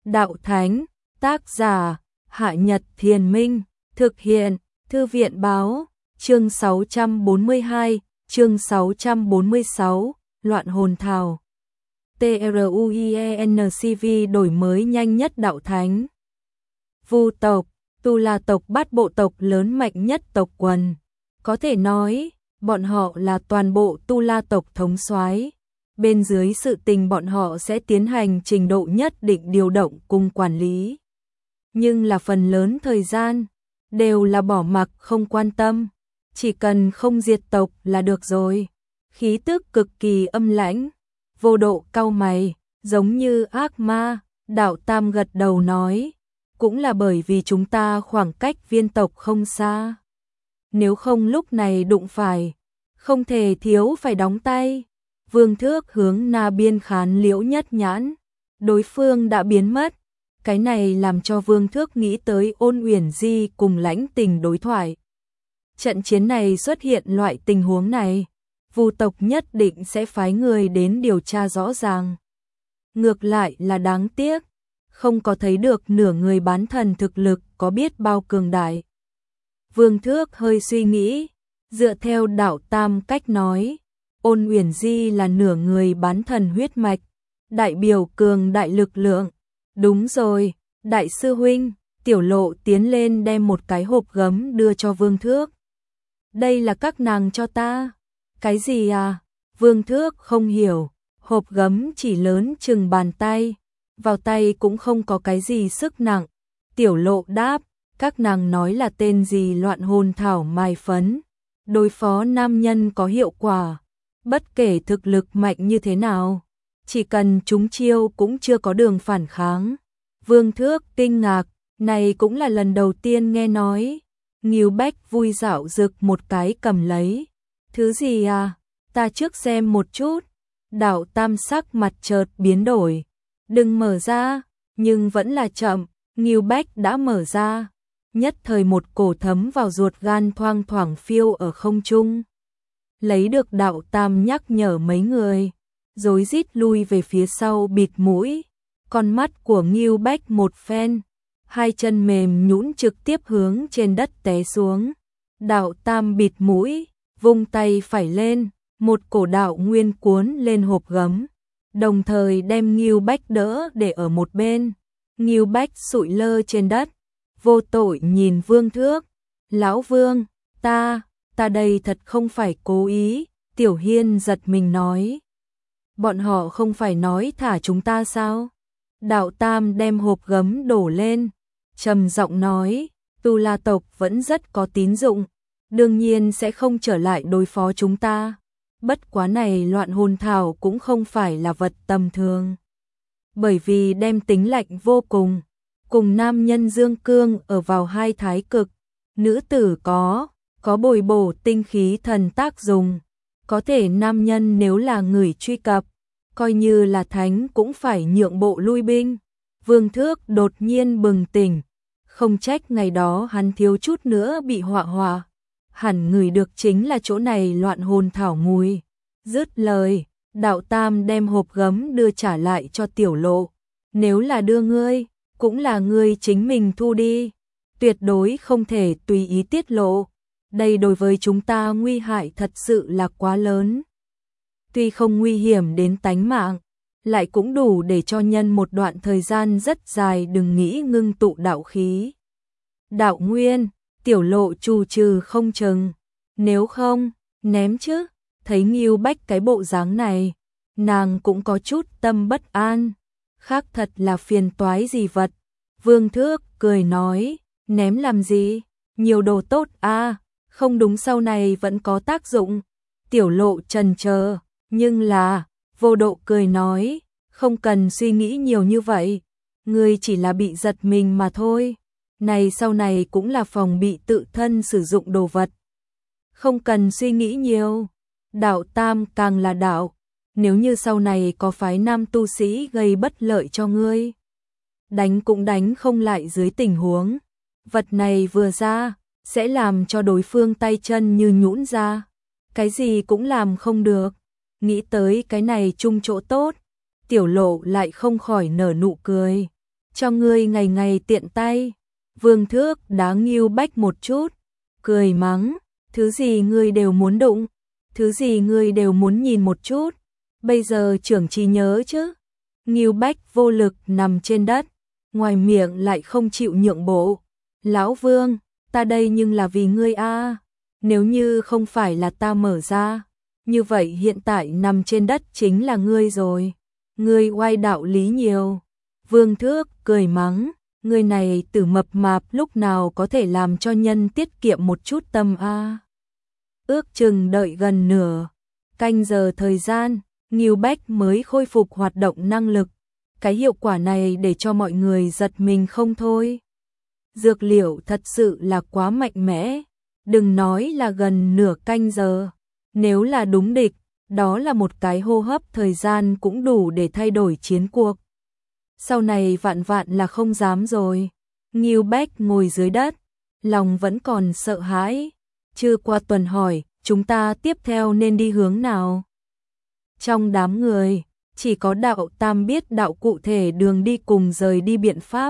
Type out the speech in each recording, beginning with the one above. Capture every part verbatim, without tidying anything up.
Đạo Thánh, tác giả, Hạ Nhật Thiền Minh, thực hiện, Thư viện Báo, chương sáu trăm bốn mươi hai, chương sáu trăm bốn mươi sáu, Loạn Hồn Thảo. TRUIENCV đổi mới nhanh nhất Đạo Thánh. Vu tộc, Tu La tộc bát bộ tộc lớn mạnh nhất tộc quần. Có thể nói, bọn họ là toàn bộ Tu La tộc thống soái. Bên dưới sự tình bọn họ sẽ tiến hành trình độ nhất định điều động cùng quản lý. Nhưng là phần lớn thời gian, đều là bỏ mặc không quan tâm. Chỉ cần không diệt tộc là được rồi. Khí tức cực kỳ âm lãnh, vô độ cau mày, giống như ác ma. Đạo Tam gật đầu nói, cũng là bởi vì chúng ta khoảng cách viên tộc không xa. Nếu không lúc này đụng phải, không thể thiếu phải đóng tay. Vương Thước hướng Na Biên khán Liễu Nhất Nhãn, đối phương đã biến mất. Cái này làm cho Vương Thước nghĩ tới Ôn Uyển Di cùng Lãnh Tình đối thoại. Trận chiến này xuất hiện loại tình huống này, Vu tộc nhất định sẽ phái người đến điều tra rõ ràng. Ngược lại là đáng tiếc, không có thấy được nửa người bán thần thực lực có biết bao cường đại. Vương Thước hơi suy nghĩ, dựa theo Đạo Tam cách nói, Ôn Uyển Di là nửa người bán thần huyết mạch, đại biểu cường đại lực lượng. Đúng rồi, đại sư huynh. Tiểu Lộ tiến lên đem một cái hộp gấm đưa cho Vương Thước. Đây là các nàng cho ta. Cái gì à? Vương Thước không hiểu, hộp gấm chỉ lớn chừng bàn tay, vào tay cũng không có cái gì sức nặng. Tiểu Lộ đáp, các nàng nói là tên gì loạn hồn thảo mài phấn, đối phó nam nhân có hiệu quả, bất kể thực lực mạnh như thế nào, chỉ cần chúng chiêu cũng chưa có đường phản kháng. Vương Thước kinh ngạc, này cũng là lần đầu tiên nghe nói. Ngưu Bách vui dạo rực một cái cầm lấy. Thứ gì à? Ta trước xem một chút. Đạo Tam sắc mặt chợt biến đổi. Đừng mở ra, nhưng vẫn là chậm. Ngưu Bách đã mở ra. Nhất thời một cổ thấm vào ruột gan thoang thoảng phiêu ở không trung. Lấy được Đạo Tam nhắc nhở mấy người, rối rít lui về phía sau bịt mũi. Con mắt của Ngưu Bách một phen, hai chân mềm nhũn trực tiếp hướng trên đất té xuống. Đạo Tam bịt mũi, vung tay phải lên, một cổ đạo nguyên cuốn lên hộp gấm, đồng thời đem Ngưu Bách đỡ để ở một bên. Ngưu Bách sụi lơ trên đất, vô tội nhìn Vương Thước. Lão Vương, ta, ta đây thật không phải cố ý. Tiểu Hiên giật mình nói. Bọn họ không phải nói thả chúng ta sao? Đạo Tam đem hộp gấm đổ lên, trầm giọng nói, Tu La tộc vẫn rất có tín dụng, đương nhiên sẽ không trở lại đối phó chúng ta. Bất quá này loạn hồn thảo cũng không phải là vật tầm thường. Bởi vì đem tính lạnh vô cùng, cùng nam nhân dương cương ở vào hai thái cực, nữ tử có, có bồi bổ tinh khí thần tác dùng, có thể nam nhân nếu là người truy cập, coi như là thánh cũng phải nhượng bộ lui binh. Vương Thước đột nhiên bừng tỉnh, không trách ngày đó hắn thiếu chút nữa bị họa họa, hẳn người được chính là chỗ này loạn hồn thảo mùi. Dứt lời, Đạo Tam đem hộp gấm đưa trả lại cho Tiểu Lộ. Nếu là đưa ngươi, cũng là ngươi chính mình thu đi, tuyệt đối không thể tùy ý tiết lộ. Đây đối với chúng ta nguy hại thật sự là quá lớn. Tuy không nguy hiểm đến tánh mạng, lại cũng đủ để cho nhân một đoạn thời gian rất dài đừng nghĩ ngưng tụ đạo khí. Đạo nguyên, Tiểu Lộ trù trừ không chừng, nếu không, ném chứ. Thấy Ngưu Bách cái bộ dáng này, nàng cũng có chút tâm bất an, khác thật là phiền toái gì vật. Vương Thước cười nói, ném làm gì, nhiều đồ tốt a, không đúng sau này vẫn có tác dụng. Tiểu Lộ chần chờ, nhưng là, vô độ cười nói, không cần suy nghĩ nhiều như vậy, ngươi chỉ là bị giật mình mà thôi, này sau này cũng là phòng bị tự thân sử dụng đồ vật. Không cần suy nghĩ nhiều. Đạo Tam càng là đạo, nếu như sau này có phái nam tu sĩ gây bất lợi cho ngươi, đánh cũng đánh không lại dưới tình huống, vật này vừa ra, sẽ làm cho đối phương tay chân như nhũn ra, cái gì cũng làm không được. Nghĩ tới cái này chung chỗ tốt, Tiểu Lộ lại không khỏi nở nụ cười. cho ngươi ngày ngày tiện tay. Vương Thước đá Ngưu Bách một chút, cười mắng, thứ gì ngươi đều muốn đụng, thứ gì ngươi đều muốn nhìn một chút, bây giờ trưởng trí nhớ chứ. Ngưu Bách vô lực nằm trên đất, ngoài miệng lại không chịu nhượng bộ. Lão Vương, ta đây nhưng là vì ngươi a, nếu như không phải là ta mở ra, như vậy hiện tại nằm trên đất chính là ngươi rồi. Ngươi oai đạo lý nhiều. Vương Thước cười mắng, ngươi này tử mập mạp lúc nào có thể làm cho nhân tiết kiệm một chút tâm a. Ước chừng đợi gần nửa canh giờ thời gian, Ngưu Bách mới khôi phục hoạt động năng lực. Cái hiệu quả này để cho mọi người giật mình không thôi. Dược liệu thật sự là quá mạnh mẽ, đừng nói là gần nửa canh giờ, nếu là đúng địch, đó là một cái hô hấp thời gian cũng đủ để thay đổi chiến cuộc. Sau này vạn vạn là không dám rồi. Ngưu Bách ngồi dưới đất, lòng vẫn còn sợ hãi. Chưa qua tuần hỏi, chúng ta tiếp theo nên đi hướng nào? Trong đám người, chỉ có Đạo Tam biết đạo cụ thể đường đi cùng rời đi biện pháp.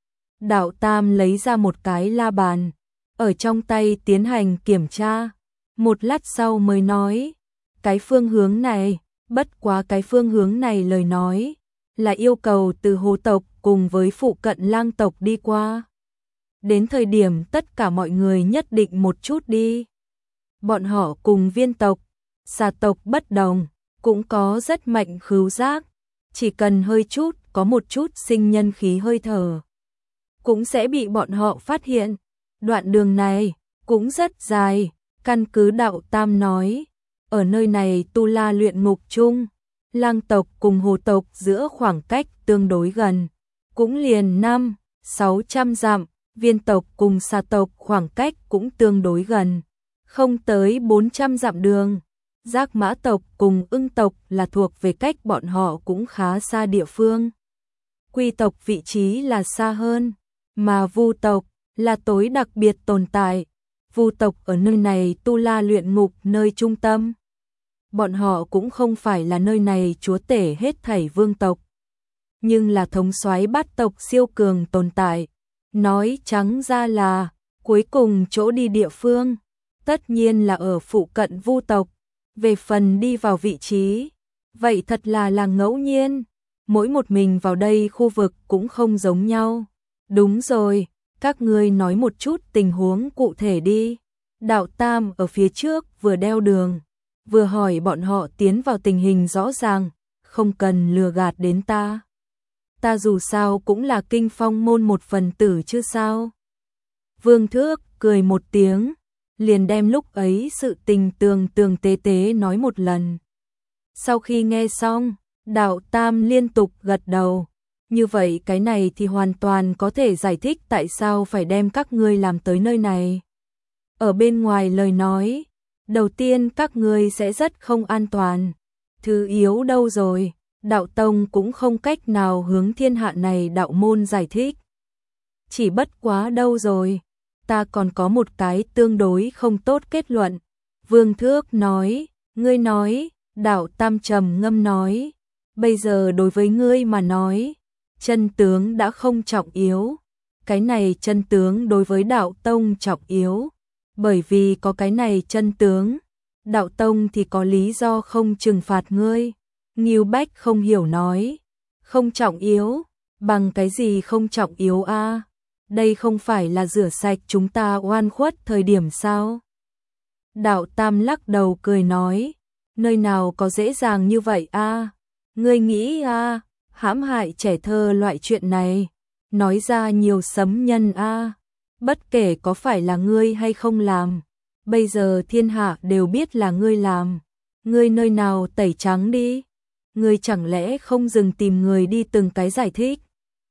Đạo Tam lấy ra một cái la bàn, ở trong tay tiến hành kiểm tra. Một lát sau mới nói, cái phương hướng này, bất quá cái phương hướng này lời nói, là yêu cầu từ hồ tộc cùng với phụ cận lang tộc đi qua. Đến thời điểm tất cả mọi người nhất định một chút đi. Bọn họ cùng viên tộc, xà tộc bất đồng, cũng có rất mạnh khứu giác, chỉ cần hơi chút, có một chút sinh nhân khí hơi thở, cũng sẽ bị bọn họ phát hiện. Đoạn đường này cũng rất dài, căn cứ Đạo Tam nói, ở nơi này tu la luyện ngục chung, lang tộc cùng hồ tộc giữa khoảng cách tương đối gần, cũng liền năm, sáu trăm dặm, viên tộc cùng xà tộc khoảng cách cũng tương đối gần, không tới bốn trăm dặm đường. Giác Mã tộc cùng Ưng tộc là thuộc về cách bọn họ cũng khá xa địa phương. Quy tộc vị trí là xa hơn, mà Vu tộc là tối đặc biệt tồn tại. Vu tộc ở nơi này tu la luyện ngục nơi trung tâm. Bọn họ cũng không phải là nơi này chúa tể hết thảy vương tộc, nhưng là thống soái bát tộc siêu cường tồn tại. Nói trắng ra là, cuối cùng chỗ đi địa phương, tất nhiên là ở phụ cận Vu tộc. Về phần đi vào vị trí, vậy thật là là ngẫu nhiên, mỗi một mình vào đây khu vực cũng không giống nhau. Đúng rồi, các ngươi nói một chút tình huống cụ thể đi. Đạo Tam ở phía trước vừa đeo đường, vừa hỏi bọn họ tiến vào tình hình rõ ràng, không cần lừa gạt đến ta. Ta dù sao cũng là Kinh Phong môn một phần tử chứ sao. Vương Thước cười một tiếng, liền đem lúc ấy sự tình tường tường tế tế nói một lần. Sau khi nghe xong, Đạo Tam liên tục gật đầu. Như vậy cái này thì hoàn toàn có thể giải thích tại sao phải đem các ngươi làm tới nơi này. Ở bên ngoài lời nói, đầu tiên các ngươi sẽ rất không an toàn. Thứ yếu đâu rồi, đạo tông cũng không cách nào hướng thiên hạ này đạo môn giải thích. Chỉ bất quá đâu rồi, ta còn có một cái tương đối không tốt kết luận. Vương Thước nói, ngươi nói, Đạo Tam trầm ngâm nói, bây giờ đối với ngươi mà nói, chân tướng đã không trọng yếu. Cái này chân tướng đối với đạo tông trọng yếu, bởi vì có cái này chân tướng, đạo tông thì có lý do không trừng phạt ngươi. Ngưu Bách không hiểu nói, không trọng yếu, bằng cái gì không trọng yếu a? Đây không phải là rửa sạch chúng ta oan khuất thời điểm sao? Đạo Tam lắc đầu cười nói, nơi nào có dễ dàng như vậy a? Ngươi nghĩ a, hãm hại trẻ thơ loại chuyện này, nói ra nhiều sấm nhân a, bất kể có phải là ngươi hay không làm, bây giờ thiên hạ đều biết là ngươi làm, ngươi nơi nào tẩy trắng đi, ngươi chẳng lẽ không dừng tìm người đi từng cái giải thích.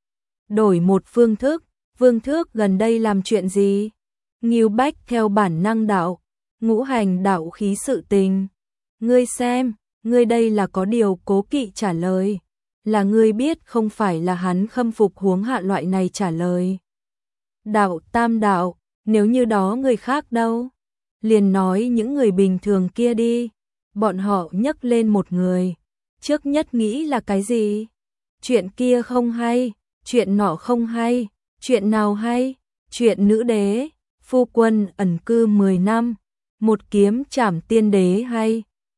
Đổi một phương thức, Vương Thước gần đây làm chuyện gì? Ngưu Bách theo bản năng đạo, ngũ hành đạo khí sự tình. Ngươi xem, ngươi đây là có điều cố kỵ trả lời, là ngươi biết không phải là hắn khâm phục huống hạ loại này trả lời. Đạo Tam đạo, nếu như đó người khác đâu? Liền nói những người bình thường kia đi. Bọn họ nhấc lên một người, trước nhất nghĩ là cái gì? Chuyện kia không hay, chuyện nọ không hay, chuyện nào hay, chuyện nữ đế, phu quân ẩn cư mười năm, một kiếm trảm tiên đế hay.